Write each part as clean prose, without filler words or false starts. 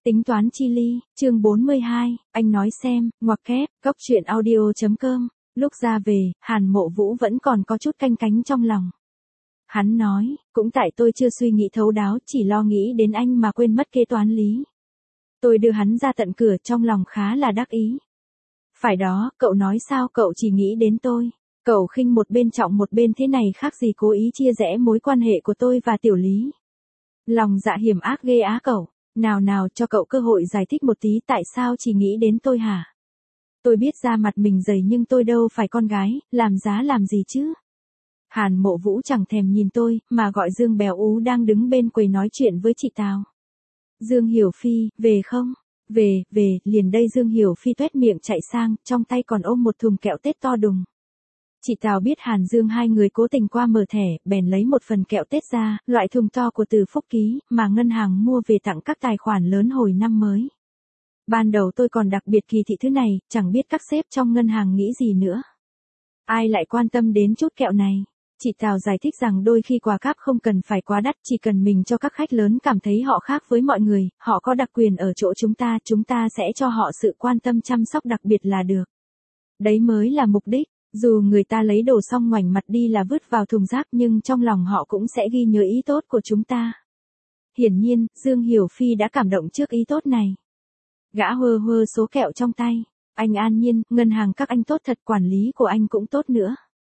Tính toán chi ly, chương 42, anh nói xem, ngoặc kép, cóc.audio.com. Lúc ra về, Hàn Mộ Vũ vẫn còn có chút canh cánh trong lòng. Hắn nói, cũng tại tôi chưa suy nghĩ thấu đáo, chỉ lo nghĩ đến anh mà quên mất kế toán lý. Tôi đưa hắn ra tận cửa, trong lòng khá là đắc ý. Phải đó, cậu nói sao, cậu chỉ nghĩ đến tôi. Cậu khinh một bên trọng một bên, thế này khác gì cố ý chia rẽ mối quan hệ của tôi và Tiểu Lý. Lòng dạ hiểm ác ghê á cậu. Nào cho cậu cơ hội giải thích một tí, tại sao chỉ nghĩ đến tôi hả? Tôi biết da mặt mình dày nhưng tôi đâu phải con gái, làm giá làm gì chứ? Hàn Mộ Vũ chẳng thèm nhìn tôi, mà gọi Dương Béo Ú đang đứng bên quầy nói chuyện với chị Tào. Dương Hiểu Phi, về không? Về, liền đây. Dương Hiểu Phi tuét miệng chạy sang, trong tay còn ôm một thùng kẹo Tết to đùng. Chị Tào biết Hàn Dương hai người cố tình qua mở thẻ, bèn lấy một phần kẹo Tết ra, loại thùng to của Từ Phúc Ký, mà ngân hàng mua về tặng các tài khoản lớn hồi năm mới. Ban đầu tôi còn đặc biệt kỳ thị thứ này, chẳng biết các sếp trong ngân hàng nghĩ gì nữa. Ai lại quan tâm đến chút kẹo này? Chị Tào giải thích rằng đôi khi quà cáp không cần phải quá đắt, chỉ cần mình cho các khách lớn cảm thấy họ khác với mọi người, họ có đặc quyền ở chỗ chúng ta sẽ cho họ sự quan tâm chăm sóc đặc biệt là được. Đấy mới là mục đích. Dù người ta lấy đồ xong ngoảnh mặt đi là vứt vào thùng rác, nhưng trong lòng họ cũng sẽ ghi nhớ ý tốt của chúng ta. Hiển nhiên, Dương Hiểu Phi đã cảm động trước ý tốt này. Gã hơ số kẹo trong tay. Anh an nhiên, ngân hàng các anh tốt thật, quản lý của anh cũng tốt nữa.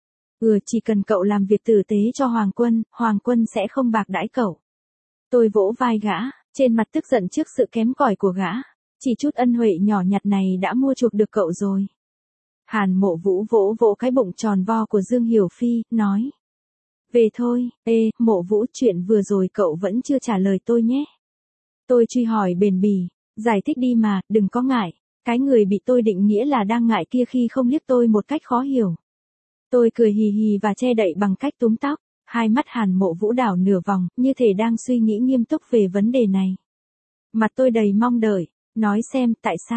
Chỉ cần cậu làm việc tử tế cho Hoàng Quân sẽ không bạc đãi cậu. Tôi vỗ vai gã, trên mặt tức giận trước sự kém cỏi của gã. Chỉ chút ân huệ nhỏ nhặt này đã mua chuộc được cậu rồi. Hàn Mộ Vũ vỗ cái bụng tròn vo của Dương Hiểu Phi, nói. Về thôi. Mộ Vũ, chuyện vừa rồi cậu vẫn chưa trả lời tôi nhé. Tôi truy hỏi bền bỉ, giải thích đi mà, đừng có ngại. Cái người bị tôi định nghĩa là đang ngại kia khi không liếc tôi một cách khó hiểu. Tôi cười hì hì và che đậy bằng cách túm tóc, hai mắt Hàn Mộ Vũ đảo nửa vòng, như thể đang suy nghĩ nghiêm túc về vấn đề này. Mặt tôi đầy mong đợi, nói xem,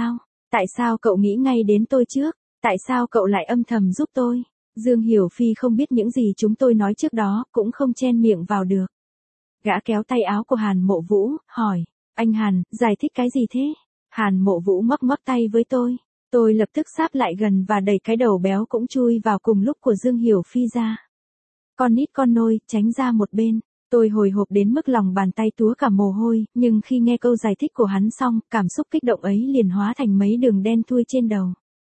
tại sao cậu nghĩ ngay đến tôi trước? Tại sao cậu lại âm thầm giúp tôi? Dương Hiểu Phi không biết những gì chúng tôi nói trước đó, cũng không chen miệng vào được. Gã kéo tay áo của Hàn Mộ Vũ, hỏi, anh Hàn, giải thích cái gì thế? Hàn Mộ Vũ ngoắc tay với tôi. Tôi lập tức sáp lại gần và đẩy cái đầu béo cũng chui vào cùng lúc của Dương Hiểu Phi ra. Con nít con nôi, tránh ra một bên. Tôi hồi hộp đến mức lòng bàn tay túa cả mồ hôi, nhưng khi nghe câu giải thích của hắn xong, cảm xúc kích động ấy liền hóa thành mấy đường đen thui trên đầu.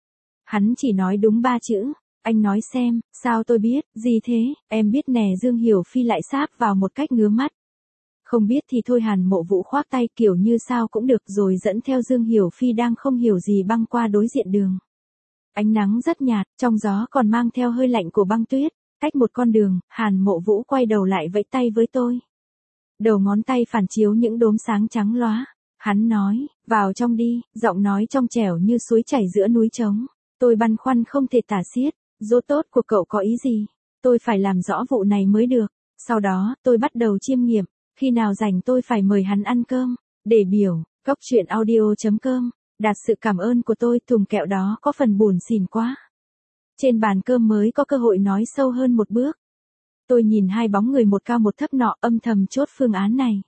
Hắn chỉ nói đúng 3 chữ, anh nói xem, sao tôi biết, gì thế, em biết nè. Dương Hiểu Phi lại sáp vào một cách ngứa mắt. Không biết thì thôi. Hàn Mộ Vũ khoác tay kiểu như sao cũng được rồi dẫn theo Dương Hiểu Phi đang không hiểu gì băng qua đối diện đường. Ánh nắng rất nhạt, trong gió còn mang theo hơi lạnh của băng tuyết, cách một con đường, Hàn Mộ Vũ quay đầu lại vẫy tay với tôi. Đầu ngón tay phản chiếu những đốm sáng trắng lóa. Hắn nói, vào trong đi, giọng nói trong trẻo như suối chảy giữa núi trống. Tôi băn khoăn không thể tả xiết, dỗ tốt của cậu có ý gì? Tôi phải làm rõ vụ này mới được. Sau đó, tôi bắt đầu chiêm nghiệm, khi nào rảnh tôi phải mời hắn ăn cơm. Để biểu, cóc.audio.com, đạt sự cảm ơn của tôi, thùng kẹo đó có phần buồn xỉn quá. Trên bàn cơm mới có cơ hội nói sâu hơn một bước. Tôi nhìn hai bóng người một cao một thấp nọ, âm thầm chốt phương án này.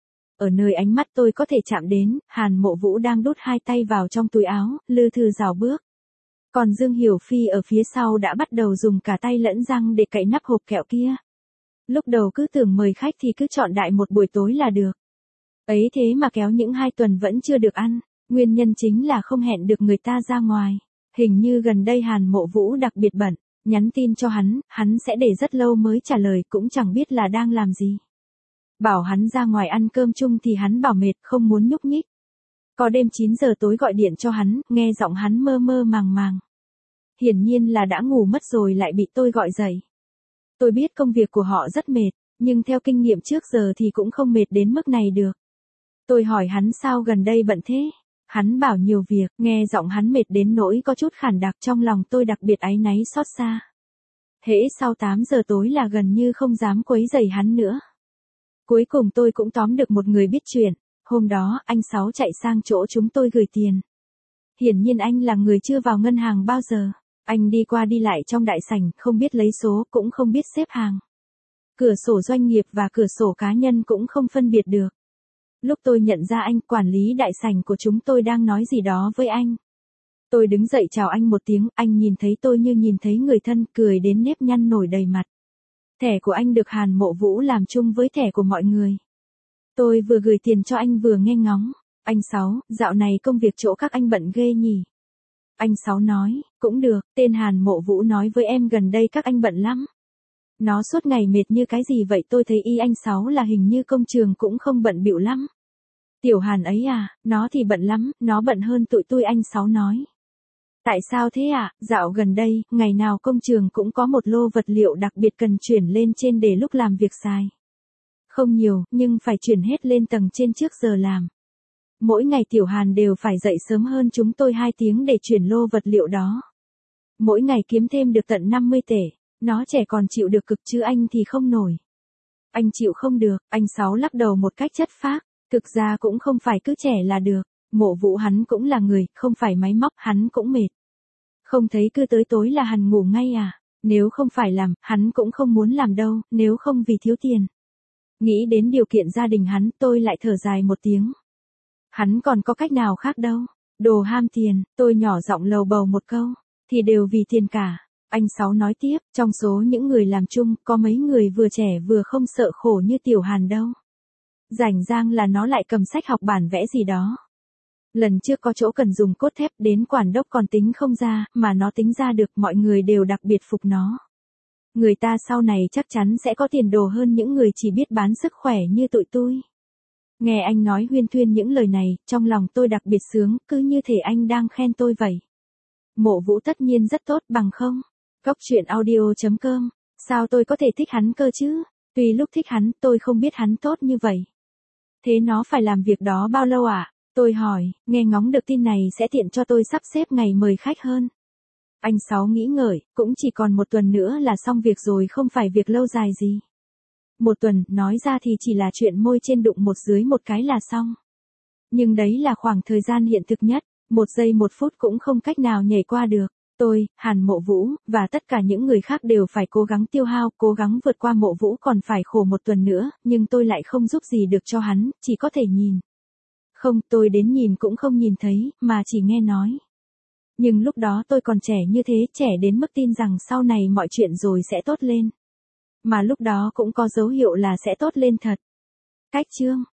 Ở nơi ánh mắt tôi có thể chạm đến, Hàn Mộ Vũ đang đút hai tay vào trong túi áo, lư thừ rảo bước. Còn Dương Hiểu Phi ở phía sau đã bắt đầu dùng cả tay lẫn răng để cạy nắp hộp kẹo kia. Lúc đầu cứ tưởng mời khách thì cứ chọn đại một buổi tối là được. Ấy thế mà kéo những 2 tuần vẫn chưa được ăn, nguyên nhân chính là không hẹn được người ta ra ngoài. Hình như gần đây Hàn Mộ Vũ đặc biệt bận, nhắn tin cho hắn sẽ để rất lâu mới trả lời, cũng chẳng biết là đang làm gì. Bảo hắn ra ngoài ăn cơm chung thì hắn bảo mệt, không muốn nhúc nhích. Có đêm 9 giờ tối gọi điện cho hắn, nghe giọng hắn mơ mơ màng. Hiển nhiên là đã ngủ mất rồi lại bị tôi gọi dậy. Tôi biết công việc của họ rất mệt, nhưng theo kinh nghiệm trước giờ thì cũng không mệt đến mức này được. Tôi hỏi hắn sao gần đây bận thế? Hắn bảo nhiều việc, nghe giọng hắn mệt đến nỗi có chút khản đặc, trong lòng tôi đặc biệt áy náy xót xa. Hễ sau 8 giờ tối là gần như không dám quấy rầy hắn nữa. Cuối cùng tôi cũng tóm được một người biết chuyện. Hôm đó, anh Sáu chạy sang chỗ chúng tôi gửi tiền. Hiển nhiên anh là người chưa vào ngân hàng bao giờ. Anh đi qua đi lại trong đại sảnh, không biết lấy số, cũng không biết xếp hàng. Cửa sổ doanh nghiệp và cửa sổ cá nhân cũng không phân biệt được. Lúc tôi nhận ra anh, quản lý đại sảnh của chúng tôi đang nói gì đó với anh. Tôi đứng dậy chào anh một tiếng, anh nhìn thấy tôi như nhìn thấy người thân, cười đến nếp nhăn nổi đầy mặt. Thẻ của anh được Hàn Mộ Vũ làm chung với thẻ của mọi người. Tôi vừa gửi tiền cho anh vừa nghe ngóng. Anh Sáu, dạo này công việc chỗ các anh bận ghê nhỉ? Anh Sáu nói, cũng được, tên Hàn Mộ Vũ nói với em gần đây các anh bận lắm. Nó suốt ngày mệt như cái gì vậy? Tôi thấy anh Sáu là hình như công trường cũng không bận bịu lắm. Tiểu Hàn ấy à, nó thì bận lắm, nó bận hơn tụi tôi, anh Sáu nói. Tại sao thế ạ? Dạo gần đây, ngày nào công trường cũng có một lô vật liệu đặc biệt cần chuyển lên trên để lúc làm việc xài. Không nhiều, nhưng phải chuyển hết lên tầng trên trước giờ làm. Mỗi ngày Tiểu Hàn đều phải dậy sớm hơn chúng tôi 2 tiếng để chuyển lô vật liệu đó. Mỗi ngày kiếm thêm được tận 50 tể. Nó trẻ còn chịu được cực chứ anh thì không nổi. Anh chịu không được, anh Sáu lắc đầu một cách chất phác. Thực ra cũng không phải cứ trẻ là được. Mộ Vũ hắn cũng là người, không phải máy móc, hắn cũng mệt. Không thấy cứ tới tối là hắn ngủ ngay à? Nếu không phải làm, hắn cũng không muốn làm đâu, nếu không vì thiếu tiền. Nghĩ đến điều kiện gia đình hắn, tôi lại thở dài một tiếng. Hắn còn có cách nào khác đâu. Đồ ham tiền, tôi nhỏ giọng lầu bầu một câu. Thì đều vì tiền cả. Anh Sáu nói tiếp, trong số những người làm chung, có mấy người vừa trẻ vừa không sợ khổ như Tiểu Hàn đâu. Rảnh rang là nó lại cầm sách học bản vẽ gì đó. Lần trước có chỗ cần dùng cốt thép đến quản đốc còn tính không ra, mà nó tính ra được, mọi người đều đặc biệt phục nó. Người ta sau này chắc chắn sẽ có tiền đồ hơn những người chỉ biết bán sức khỏe như tụi tôi. Nghe anh nói huyên thuyên những lời này, trong lòng tôi đặc biệt sướng, cứ như thể anh đang khen tôi vậy. Mộ Vũ tất nhiên rất tốt, bằng không? Góc truyện audio.com. Sao tôi có thể thích hắn cơ chứ? Tuy lúc thích hắn, tôi không biết hắn tốt như vậy. Thế nó phải làm việc đó bao lâu ạ? Tôi hỏi, nghe ngóng được tin này sẽ tiện cho tôi sắp xếp ngày mời khách hơn. Anh Sáu nghĩ ngợi, cũng chỉ còn 1 tuần nữa là xong việc rồi, không phải việc lâu dài gì. 1 tuần, nói ra thì chỉ là chuyện môi trên đụng một dưới một cái là xong. Nhưng đấy là khoảng thời gian hiện thực nhất, 1 giây 1 phút cũng không cách nào nhảy qua được. Tôi, Hàn Mộ Vũ, và tất cả những người khác đều phải cố gắng tiêu hao, cố gắng vượt qua. Mộ Vũ còn phải khổ 1 tuần nữa, nhưng tôi lại không giúp gì được cho hắn, chỉ có thể nhìn. Không, tôi đến nhìn cũng không nhìn thấy, mà chỉ nghe nói. Nhưng lúc đó tôi còn trẻ như thế, trẻ đến mức tin rằng sau này mọi chuyện rồi sẽ tốt lên. Mà lúc đó cũng có dấu hiệu là sẽ tốt lên thật. Cách chương